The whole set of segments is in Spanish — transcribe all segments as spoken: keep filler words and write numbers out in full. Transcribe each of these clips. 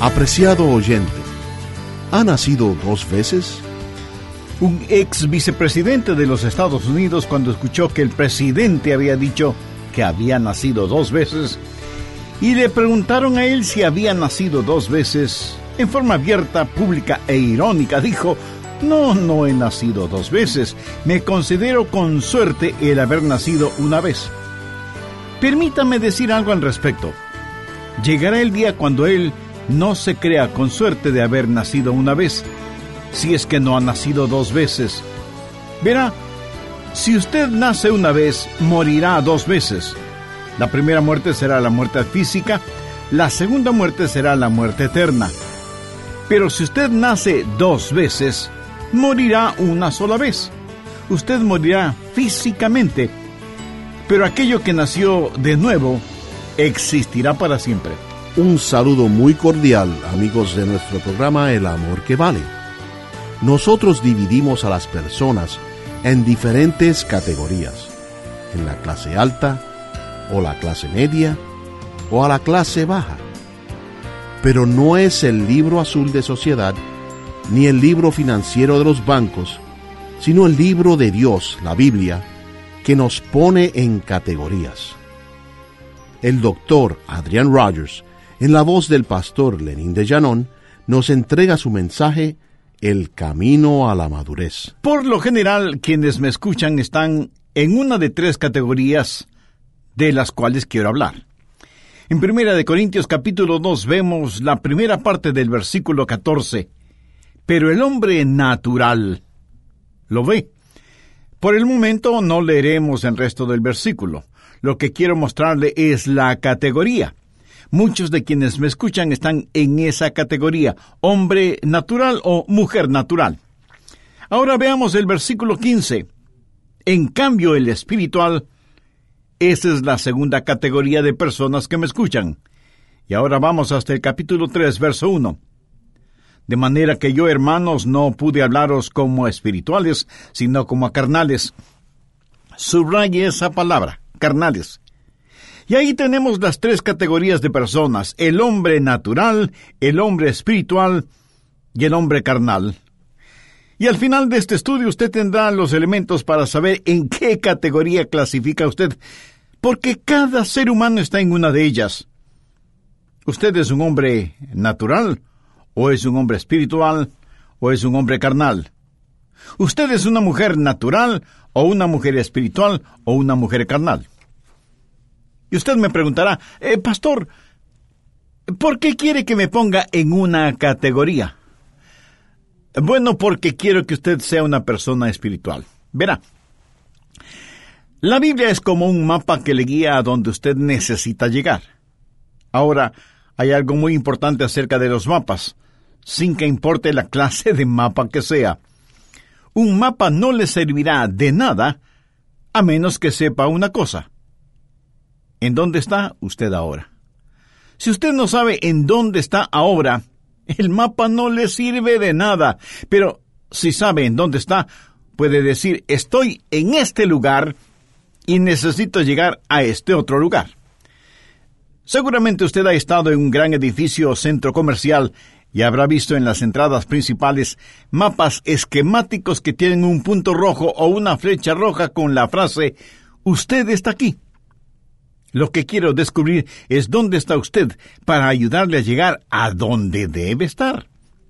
Apreciado oyente, ¿ha nacido dos veces? Un ex vicepresidente de los Estados Unidos, cuando escuchó que el presidente había dicho que había nacido dos veces, y le preguntaron a él si había nacido dos veces, en forma abierta, pública e irónica, dijo: no, no he nacido dos veces, me considero con suerte el haber nacido una vez. Permítame decir algo al respecto. Llegará el día cuando él no se crea con suerte de haber nacido una vez, si es que no ha nacido dos veces. Verá, si usted nace una vez, morirá dos veces. La primera muerte será la muerte física, la segunda muerte será la muerte eterna. Pero si usted nace dos veces, morirá una sola vez. Usted morirá físicamente, pero aquello que nació de nuevo existirá para siempre. Un saludo muy cordial, amigos de nuestro programa El Amor que Vale. Nosotros dividimos a las personas en diferentes categorías, en la clase alta, o la clase media, o a la clase baja. Pero no es el libro azul de sociedad, ni el libro financiero de los bancos, sino el libro de Dios, la Biblia, que nos pone en categorías. El doctor Adrian Rogers, en la voz del pastor Lenín de Llanón, nos entrega su mensaje, El Camino a la Madurez. Por lo general, quienes me escuchan están en una de tres categorías de las cuales quiero hablar. En Primera de Corintios capítulo dos vemos la primera parte del versículo catorce. Pero el hombre natural, ¿lo ve? Por el momento no leeremos el resto del versículo. Lo que quiero mostrarle es la categoría. Muchos de quienes me escuchan están en esa categoría, hombre natural o mujer natural. Ahora veamos el versículo quince. En cambio, el espiritual, esa es la segunda categoría de personas que me escuchan. Y ahora vamos hasta el capítulo tres, verso uno. De manera que yo, hermanos, no pude hablaros como espirituales, sino como a carnales. Subraye esa palabra, carnales. Y ahí tenemos las tres categorías de personas: el hombre natural, el hombre espiritual y el hombre carnal. Y al final de este estudio usted tendrá los elementos para saber en qué categoría clasifica usted, porque cada ser humano está en una de ellas. ¿Usted es un hombre natural, o es un hombre espiritual, o es un hombre carnal? ¿Usted es una mujer natural, o una mujer espiritual, o una mujer carnal? Y usted me preguntará, eh, pastor, ¿por qué quiere que me ponga en una categoría? Bueno, porque quiero que usted sea una persona espiritual. Verá, la Biblia es como un mapa que le guía a donde usted necesita llegar. Ahora, hay algo muy importante acerca de los mapas, sin que importe la clase de mapa que sea. Un mapa no le servirá de nada a menos que sepa una cosa. ¿En dónde está usted ahora? Si usted no sabe en dónde está ahora, el mapa no le sirve de nada. Pero si sabe en dónde está, puede decir: estoy en este lugar y necesito llegar a este otro lugar. Seguramente usted ha estado en un gran edificio o centro comercial y habrá visto en las entradas principales mapas esquemáticos que tienen un punto rojo o una flecha roja con la frase: usted está aquí. Lo que quiero descubrir es dónde está usted para ayudarle a llegar a donde debe estar.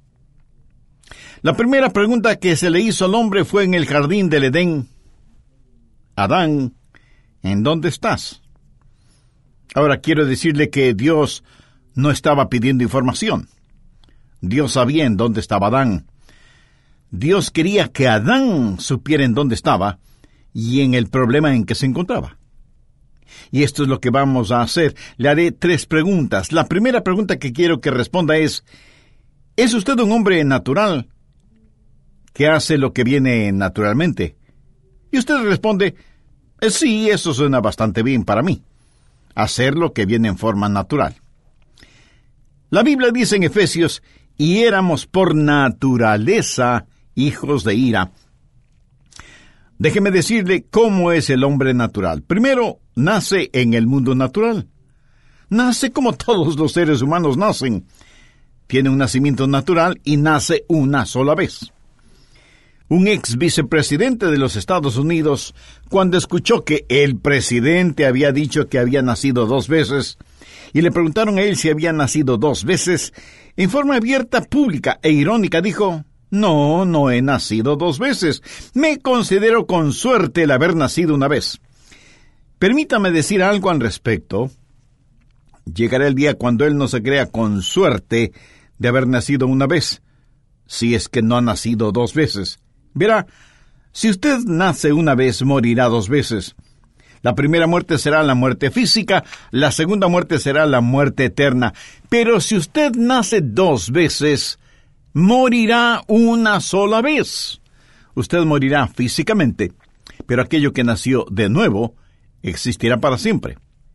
La primera pregunta que se le hizo al hombre fue en el jardín del Edén: Adán, ¿en dónde estás? Ahora quiero decirle que Dios no estaba pidiendo información. Dios sabía en dónde estaba Adán. Dios quería que Adán supiera en dónde estaba y en el problema en que se encontraba. Y esto es lo que vamos a hacer. Le haré tres preguntas. La primera pregunta que quiero que responda es: ¿es usted un hombre natural que hace lo que viene naturalmente? Y usted responde: sí, eso suena bastante bien para mí. Hacer lo que viene en forma natural. La Biblia dice en Efesios: y éramos por naturaleza hijos de ira. Déjeme decirle cómo es el hombre natural. Primero, nace en el mundo natural. Nace como todos los seres humanos nacen. tiene un nacimiento natural y nace una sola vez. Un ex vicepresidente de los Estados Unidos, cuando escuchó que el presidente había dicho que había nacido dos veces, y le preguntaron a él si había nacido dos veces, en forma abierta, pública e irónica dijo: No, no he nacido dos veces. Me considero con suerte el haber nacido una vez. Permítame decir algo al respecto. Llegará el día cuando él no se crea con suerte de haber nacido una vez, si es que no ha nacido dos veces. Verá, si usted nace una vez, morirá dos veces. La primera muerte será la muerte física, la segunda muerte será la muerte eterna. Pero si usted nace dos veces, morirá una sola vez. Usted morirá físicamente, pero aquello que nació de nuevo existirá para siempre.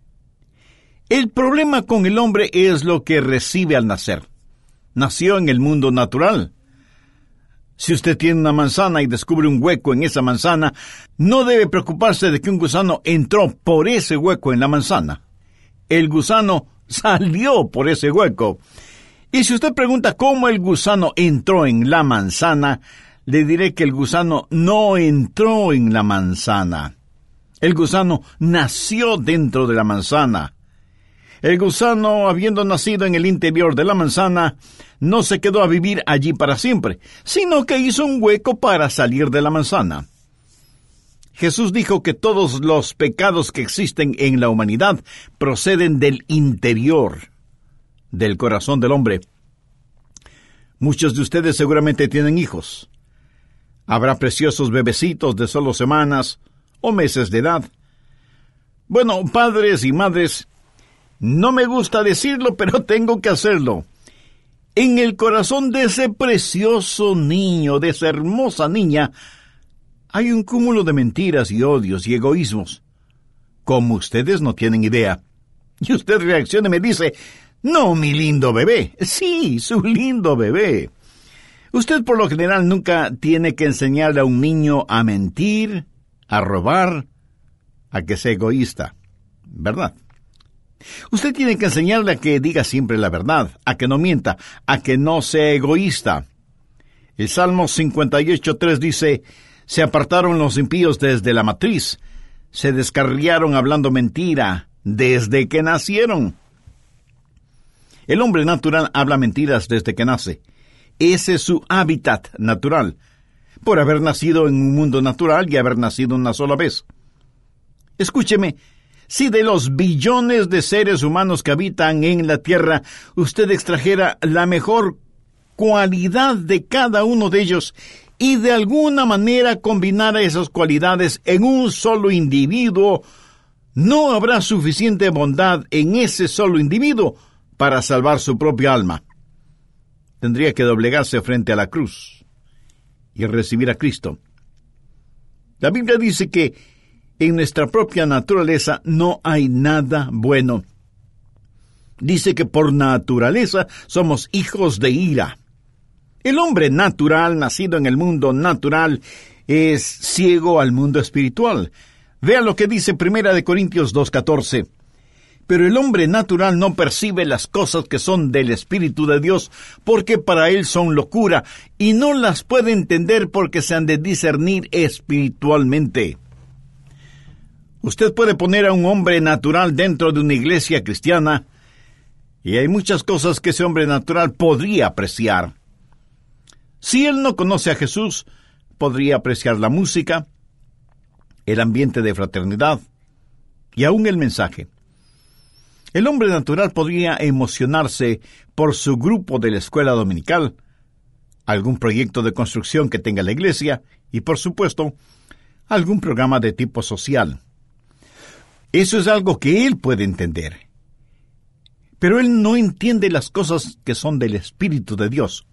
El problema con el hombre es lo que recibe al nacer. Nació en el mundo natural. Si usted tiene una manzana y descubre un hueco en esa manzana, no debe preocuparse de que un gusano entró por ese hueco en la manzana. El gusano salió por ese hueco. Y si usted pregunta cómo el gusano entró en la manzana, le diré que el gusano no entró en la manzana. El gusano nació dentro de la manzana. El gusano, habiendo nacido en el interior de la manzana, no se quedó a vivir allí para siempre, sino que hizo un hueco para salir de la manzana. Jesús dijo que todos los pecados que existen en la humanidad proceden del interior, del corazón del hombre. Muchos de ustedes seguramente tienen hijos. Habrá preciosos bebecitos de solo semanas o meses de edad. Bueno, padres y madres, no me gusta decirlo, pero tengo que hacerlo. En el corazón de ese precioso niño, de esa hermosa niña, hay un cúmulo de mentiras y odios y egoísmos, como ustedes no tienen idea. Y usted reacciona y me dice: no, mi lindo bebé. Sí, su lindo bebé. Usted por lo general nunca tiene que enseñarle a un niño a mentir, a robar, a que sea egoísta, ¿verdad? Usted tiene que enseñarle a que diga siempre la verdad, a que no mienta, a que no sea egoísta. El Salmo cincuenta y ocho, tres dice: se apartaron los impíos desde la matriz, se descarriaron hablando mentira desde que nacieron. El hombre natural habla mentiras desde que nace. Ese es su hábitat natural, por haber nacido en un mundo natural y haber nacido una sola vez. Escúcheme, si de los billones de seres humanos que habitan en la Tierra, usted extrajera la mejor cualidad de cada uno de ellos y de alguna manera combinara esas cualidades en un solo individuo, no habrá suficiente bondad en ese solo individuo para salvar su propia alma. Tendría que doblegarse frente a la cruz y recibir a Cristo. La Biblia dice que en nuestra propia naturaleza no hay nada bueno. Dice que por naturaleza somos hijos de ira. El hombre natural, nacido en el mundo natural, es ciego al mundo espiritual. Vea lo que dice Primera de Corintios dos catorce. Pero el hombre natural no percibe las cosas que son del Espíritu de Dios, porque para él son locura, y no las puede entender porque se han de discernir espiritualmente. Usted puede poner a un hombre natural dentro de una iglesia cristiana, y hay muchas cosas que ese hombre natural podría apreciar. Si él no conoce a Jesús, podría apreciar la música, el ambiente de fraternidad y aún el mensaje. El hombre natural podría emocionarse por su grupo de la escuela dominical, algún proyecto de construcción que tenga la iglesia y, por supuesto, algún programa de tipo social. Eso es algo que él puede entender. Pero él no entiende las cosas que son del Espíritu de Dios.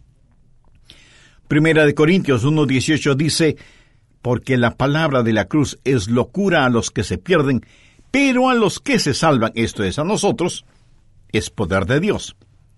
Primera de Corintios uno dieciocho dice: porque la palabra de la cruz es locura a los que se pierden, pero a los que se salvan, esto es, a nosotros, es poder de Dios.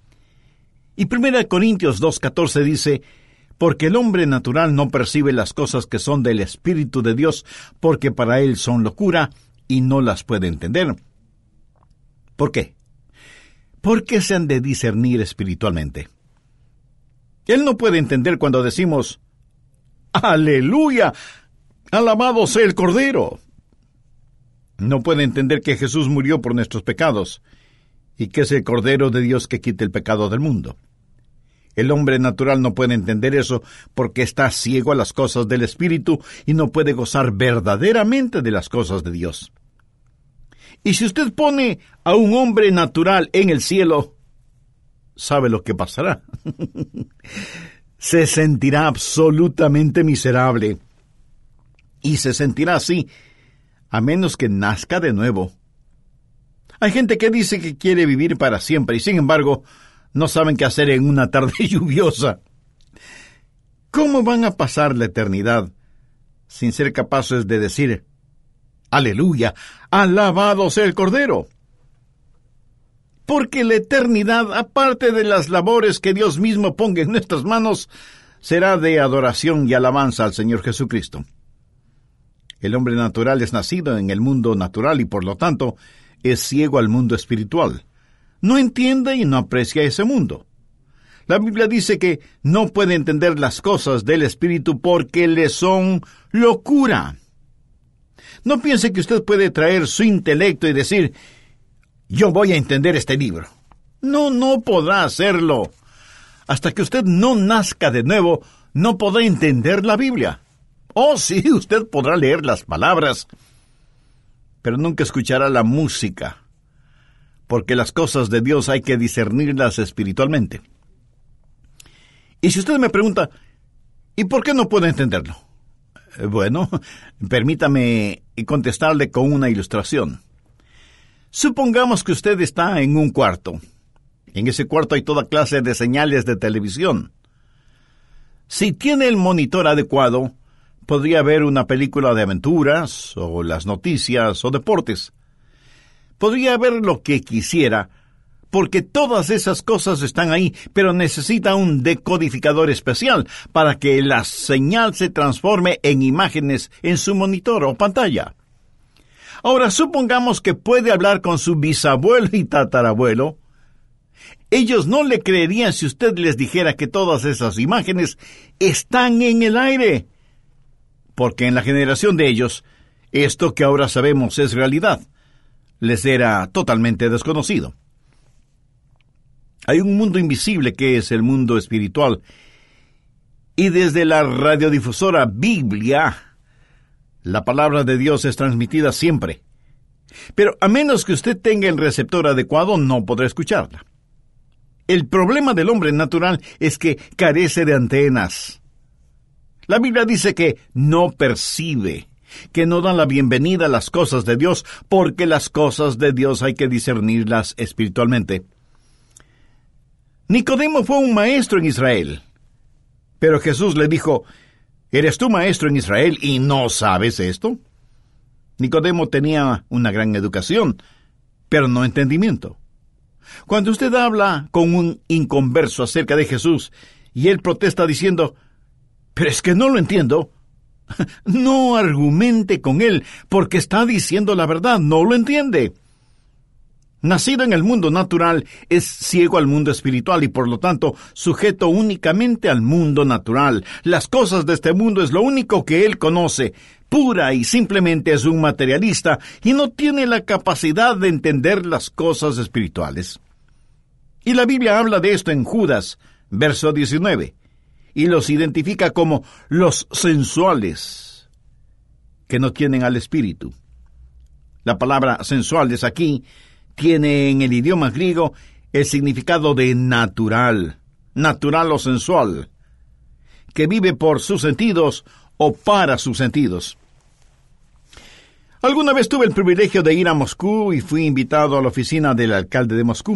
Y Primera de Corintios dos catorce dice: porque el hombre natural no percibe las cosas que son del Espíritu de Dios, porque para él son locura y no las puede entender. ¿Por qué? ¿Por qué se han de discernir espiritualmente? Él no puede entender cuando decimos, ¡Aleluya! ¡Alabado sea el Cordero! No puede entender que Jesús murió por nuestros pecados y que es el Cordero de Dios que quita el pecado del mundo. El hombre natural no puede entender eso porque está ciego a las cosas del Espíritu y no puede gozar verdaderamente de las cosas de Dios. Y si usted pone a un hombre natural en el cielo, ¿sabe lo que pasará? Se sentirá absolutamente miserable. Y se sentirá así, a menos que nazca de nuevo. Hay gente que dice que quiere vivir para siempre y sin embargo no saben qué hacer en una tarde lluviosa. ¿Cómo van a pasar la eternidad sin ser capaces de decir, ¡Aleluya! ¡Alabado sea el Cordero! Porque la eternidad, aparte de las labores que Dios mismo ponga en nuestras manos, será de adoración y alabanza al Señor Jesucristo. El hombre natural es nacido en el mundo natural y por lo tanto es ciego al mundo espiritual. No entiende y no aprecia ese mundo. La Biblia dice que no puede entender las cosas del Espíritu porque le son locura. No piense que usted puede traer su intelecto y decir, yo voy a entender este libro. No, no podrá hacerlo. Hasta que usted no nazca de nuevo, no podrá entender la Biblia. Oh, sí, usted podrá leer las palabras, pero nunca escuchará la música, porque las cosas de Dios hay que discernirlas espiritualmente. Y si usted me pregunta, ¿y por qué no puedo entenderlo? Eh, bueno, permítame contestarle con una ilustración. Supongamos que usted está en un cuarto. En ese cuarto hay toda clase de señales de televisión. Si tiene el monitor adecuado, podría ver una película de aventuras, o las noticias, o deportes. Podría ver lo que quisiera, porque todas esas cosas están ahí, pero necesita un decodificador especial para que la señal se transforme en imágenes en su monitor o pantalla. Ahora, supongamos que puede hablar con su bisabuelo y tatarabuelo. Ellos no le creerían si usted les dijera que todas esas imágenes están en el aire, porque en la generación de ellos, esto que ahora sabemos es realidad. Les era totalmente desconocido. Hay un mundo invisible que es el mundo espiritual, y desde la radiodifusora Biblia, la palabra de Dios es transmitida siempre. Pero a menos que usted tenga el receptor adecuado, no podrá escucharla. El problema del hombre natural es que carece de antenas. La Biblia dice que no percibe, que no da la bienvenida a las cosas de Dios, porque las cosas de Dios hay que discernirlas espiritualmente. Nicodemo fue un maestro en Israel, pero Jesús le dijo, ¿eres tú maestro en Israel y no sabes esto? Nicodemo tenía una gran educación, pero no entendimiento. Cuando usted habla con un inconverso acerca de Jesús y él protesta diciendo, pero es que no lo entiendo, no argumente con él porque está diciendo la verdad, no lo entiende. Nacido en el mundo natural, es ciego al mundo espiritual y por lo tanto sujeto únicamente al mundo natural. Las cosas de este mundo es lo único que él conoce. Pura y simplemente es un materialista y no tiene la capacidad de entender las cosas espirituales. Y la Biblia habla de esto en Judas, verso diecinueve, y los identifica como los sensuales, que no tienen al Espíritu. La palabra sensuales aquí tiene en el idioma griego el significado de natural, natural o sensual, que vive por sus sentidos o para sus sentidos. Alguna vez tuve el privilegio de ir a Moscú y fui invitado a la oficina del alcalde de Moscú.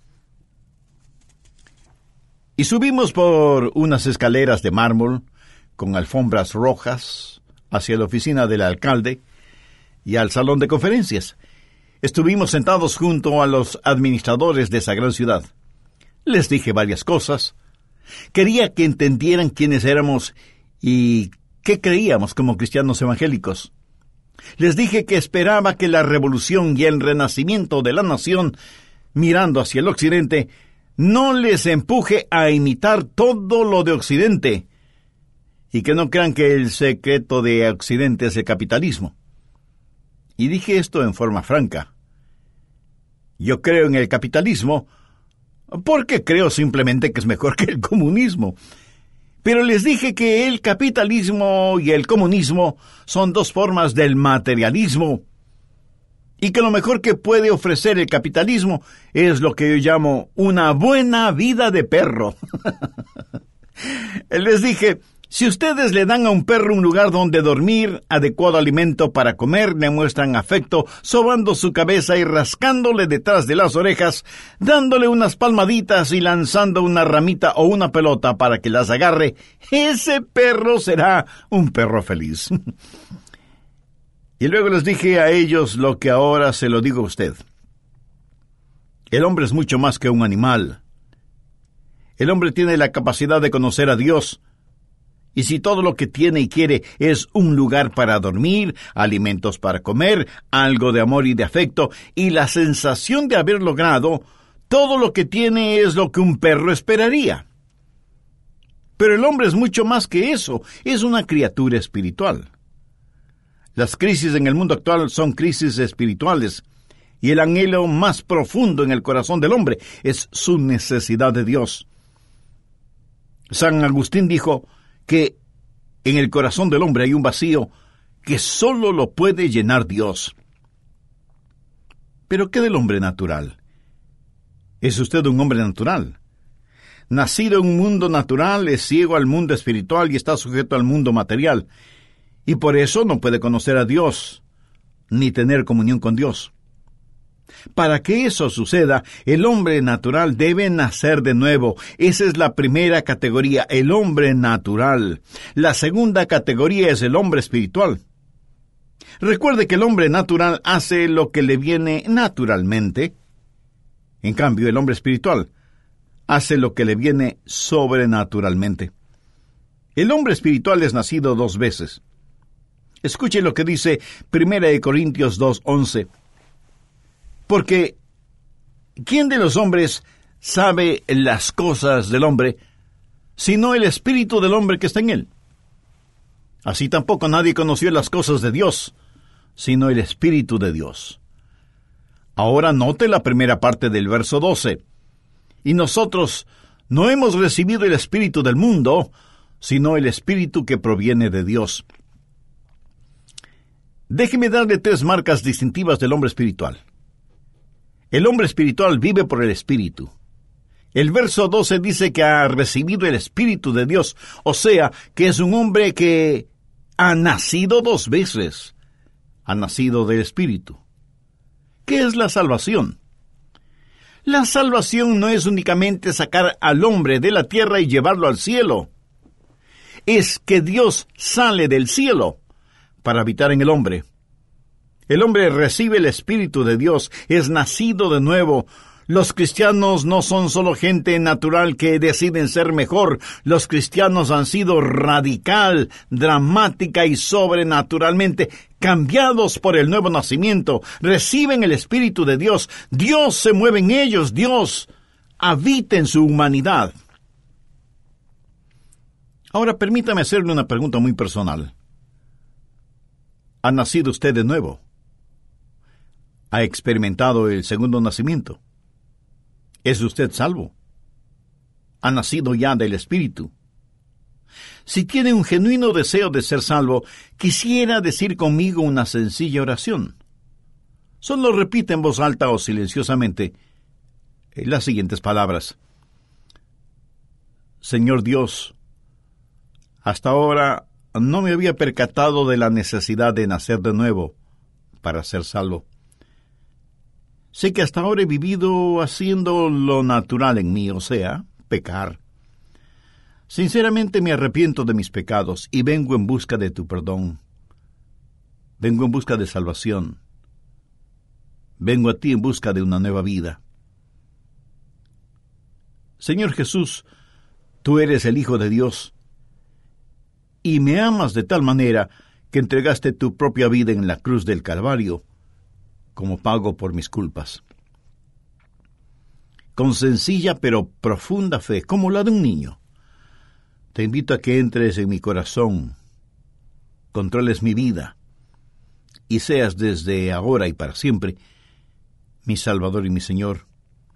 Y subimos por unas escaleras de mármol con alfombras rojas hacia la oficina del alcalde y al salón de conferencias. Estuvimos sentados junto a los administradores de esa gran ciudad. Les dije varias cosas. Quería que entendieran quiénes éramos y qué creíamos como cristianos evangélicos. Les dije que esperaba que la revolución y el renacimiento de la nación mirando hacia el occidente, no les empuje a imitar todo lo de occidente, y que no crean que el secreto de occidente es el capitalismo. Y dije esto en forma franca. Yo creo en el capitalismo porque creo simplemente que es mejor que el comunismo. Pero les dije que el capitalismo y el comunismo son dos formas del materialismo, y que lo mejor que puede ofrecer el capitalismo es lo que yo llamo una buena vida de perro. Les dije, si ustedes le dan a un perro un lugar donde dormir, adecuado alimento para comer, le muestran afecto, sobando su cabeza y rascándole detrás de las orejas, dándole unas palmaditas y lanzando una ramita o una pelota para que las agarre, ese perro será un perro feliz. Y luego les dije a ellos lo que ahora se lo digo a usted. El hombre es mucho más que un animal. El hombre tiene la capacidad de conocer a Dios. Y si todo lo que tiene y quiere es un lugar para dormir, alimentos para comer, algo de amor y de afecto, y la sensación de haber logrado, todo lo que tiene es lo que un perro esperaría. Pero el hombre es mucho más que eso, es una criatura espiritual. Las crisis en el mundo actual son crisis espirituales, y el anhelo más profundo en el corazón del hombre es su necesidad de Dios. San Agustín dijo que en el corazón del hombre hay un vacío que solo lo puede llenar Dios. ¿Pero qué del hombre natural? ¿Es usted un hombre natural? Nacido en un mundo natural, es ciego al mundo espiritual y está sujeto al mundo material, y por eso no puede conocer a Dios, ni tener comunión con Dios. Para que eso suceda, el hombre natural debe nacer de nuevo. Esa es la primera categoría, el hombre natural. La segunda categoría es el hombre espiritual. Recuerde que el hombre natural hace lo que le viene naturalmente. En cambio, el hombre espiritual hace lo que le viene sobrenaturalmente. El hombre espiritual es nacido dos veces. Escuche lo que dice Primera de Corintios dos once. Porque, ¿quién de los hombres sabe las cosas del hombre, sino el espíritu del hombre que está en él? Así tampoco nadie conoció las cosas de Dios, sino el espíritu de Dios. Ahora note la primera parte del verso doce. Y nosotros no hemos recibido el espíritu del mundo, sino el espíritu que proviene de Dios. Déjeme darle tres marcas distintivas del hombre espiritual. El hombre espiritual vive por el Espíritu. El verso doce dice que ha recibido el Espíritu de Dios, o sea, que es un hombre que ha nacido dos veces. Ha nacido del Espíritu. ¿Qué es la salvación? La salvación no es únicamente sacar al hombre de la tierra y llevarlo al cielo. Es que Dios sale del cielo para habitar en el hombre. El hombre recibe el Espíritu de Dios, es nacido de nuevo. Los cristianos no son solo gente natural que deciden ser mejor. Los cristianos han sido radical, dramática y sobrenaturalmente cambiados por el nuevo nacimiento. Reciben el Espíritu de Dios. Dios se mueve en ellos. Dios habita en su humanidad. Ahora permítame hacerle una pregunta muy personal. ¿Ha nacido usted de nuevo? ¿Ha experimentado el segundo nacimiento? ¿Es usted salvo? ¿Ha nacido ya del Espíritu? Si tiene un genuino deseo de ser salvo, quisiera decir conmigo una sencilla oración. Solo repite en voz alta o silenciosamente las siguientes palabras. Señor Dios, hasta ahora no me había percatado de la necesidad de nacer de nuevo para ser salvo. Sé que hasta ahora he vivido haciendo lo natural en mí, o sea, pecar. Sinceramente me arrepiento de mis pecados y vengo en busca de tu perdón. Vengo en busca de salvación. Vengo a ti en busca de una nueva vida. Señor Jesús, tú eres el Hijo de Dios y me amas de tal manera que entregaste tu propia vida en la cruz del Calvario como pago por mis culpas. con sencilla pero profunda fe, como la de un niño. Te invito a que entres en mi corazón, controles mi vida, y seas desde ahora y para siempre mi Salvador y mi Señor.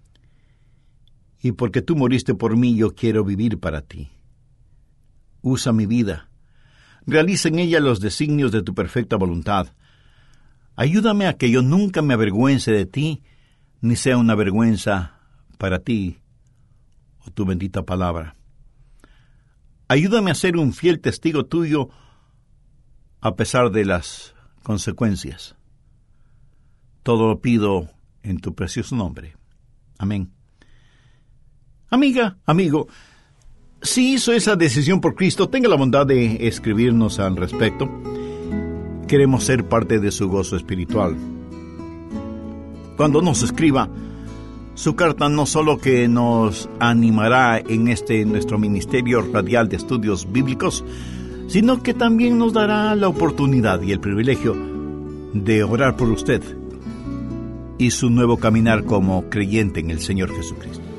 Y porque tú moriste por mí, yo quiero vivir para ti. Usa mi vida. Realiza en ella los designios de tu perfecta voluntad. Ayúdame a que yo nunca me avergüence de ti, ni sea una vergüenza para ti o tu bendita palabra. Ayúdame a ser un fiel testigo tuyo a pesar de las consecuencias. Todo lo pido en tu precioso nombre. Amén. Amiga, amigo, si hizo esa decisión por Cristo, tenga la bondad de escribirnos al respecto. Queremos ser parte de su gozo espiritual. Cuando nos escriba, su carta no solo que nos animará en este nuestro ministerio radial de estudios bíblicos, sino que también nos dará la oportunidad y el privilegio de orar por usted y su nuevo caminar como creyente en el Señor Jesucristo.